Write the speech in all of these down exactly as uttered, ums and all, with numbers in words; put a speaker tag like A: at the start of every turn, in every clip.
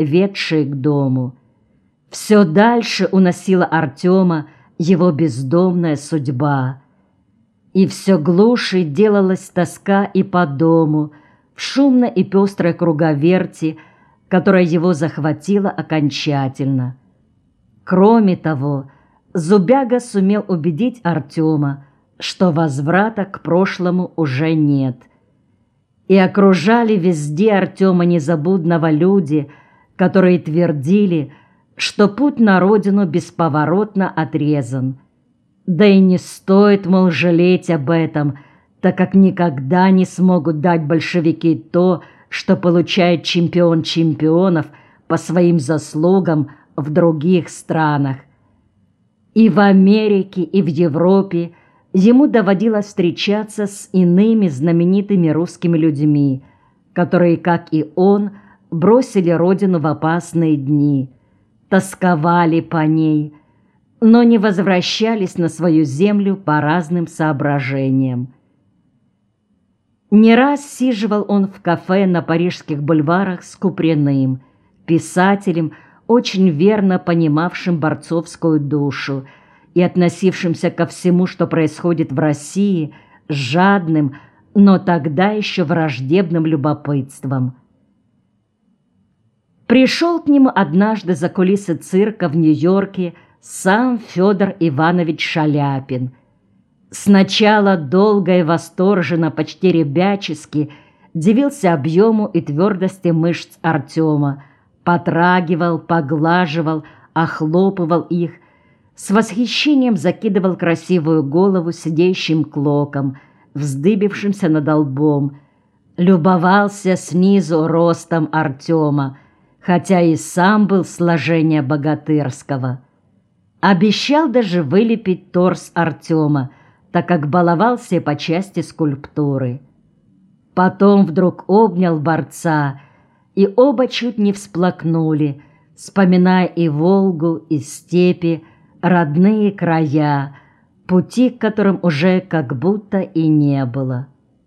A: ведшие к дому. Все дальше уносила Артема его бездомная судьба. И все глуше делалась тоска и по дому, в шумной и пестрой круговерти, которая его захватила окончательно. Кроме того, Зубяга сумел убедить Артема, что возврата к прошлому уже нет. И окружали везде Артема незабудного люди, которые твердили, что путь на родину бесповоротно отрезан. Да и не стоит, мол, жалеть об этом, так как никогда не смогут дать большевики то, что получает чемпион чемпионов по своим заслугам в других странах. И в Америке, и в Европе ему доводилось встречаться с иными знаменитыми русскими людьми, которые, как и он, бросили родину в опасные дни, тосковали по ней, но не возвращались на свою землю по разным соображениям. Не раз сиживал он в кафе на парижских бульварах с Куприным, писателем, очень верно понимавшим борцовскую душу и относившимся ко всему, что происходит в России, с жадным, но тогда еще враждебным любопытством. Пришел к нему однажды за кулисы цирка в Нью-Йорке сам Федор Иванович Шаляпин. Сначала долго и восторженно, почти ребячески, дивился объему и твердости мышц Артема, потрагивал, поглаживал, охлопывал их, с восхищением закидывал красивую голову сидящим клоком, вздыбившимся над лбом, любовался снизу ростом Артема, хотя и сам был сложения богатырского. Обещал даже вылепить торс Артема, так как баловался по части скульптуры. Потом вдруг обнял борца, и оба чуть не всплакнули, вспоминая и Волгу, и степи, родные края, пути к которым уже как будто и не было.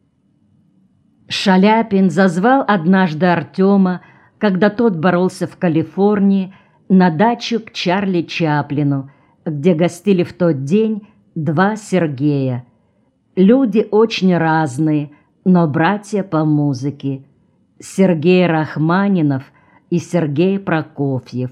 A: Шаляпин зазвал однажды Артема, когда тот боролся в Калифорнии, на дачу к Чарли Чаплину, где гостили в тот день два Сергея. Люди очень разные, но братья по музыке. Сергей Рахманинов и Сергей Прокофьев.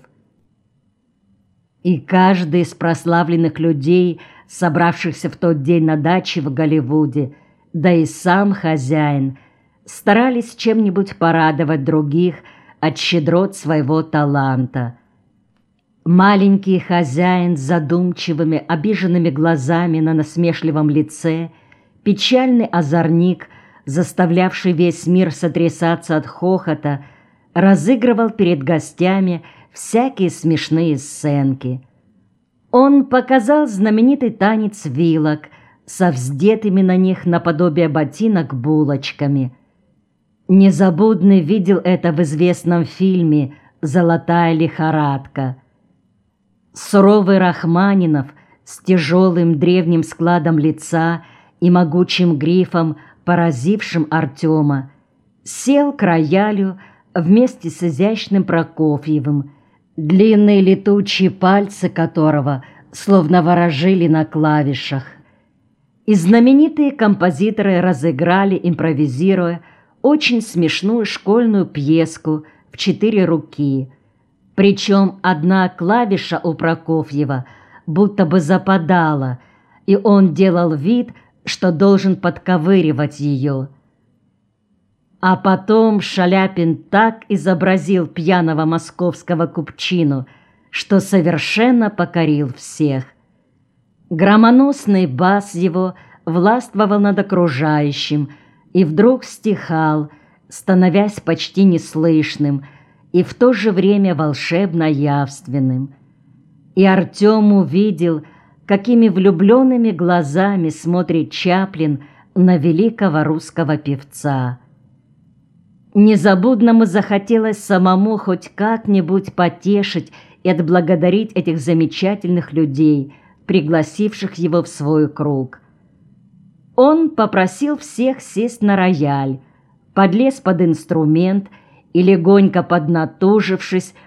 A: И каждый из прославленных людей, собравшихся в тот день на даче в Голливуде, да и сам хозяин, старались чем-нибудь порадовать других от щедрот своего таланта. Маленький хозяин с задумчивыми, обиженными глазами на насмешливом лице, печальный озорник, заставлявший весь мир сотрясаться от хохота, разыгрывал перед гостями всякие смешные сценки. Он показал знаменитый танец вилок со вздетыми на них наподобие ботинок булочками. Незабудный видел это в известном фильме «Золотая лихорадка». Суровый Рахманинов с тяжелым древним складом лица и могучим грифом, поразившим Артема, сел к роялю вместе с изящным Прокофьевым, длинные летучие пальцы которого словно ворожили на клавишах. И знаменитые композиторы разыграли, импровизируя, очень смешную школьную пьеску в четыре руки. Причем одна клавиша у Прокофьева будто бы западала, и он делал вид, что должен подковыривать ее. А потом Шаляпин так изобразил пьяного московского купчину, что совершенно покорил всех. Громоносный бас его властвовал над окружающим и вдруг стихал, становясь почти неслышным и в то же время волшебно явственным. И Артем увидел, какими влюбленными глазами смотрит Чаплин на великого русского певца. Незабудному захотелось самому хоть как-нибудь потешить и отблагодарить этих замечательных людей, пригласивших его в свой круг. Он попросил всех сесть на рояль, подлез под инструмент и, легонько поднатужившись,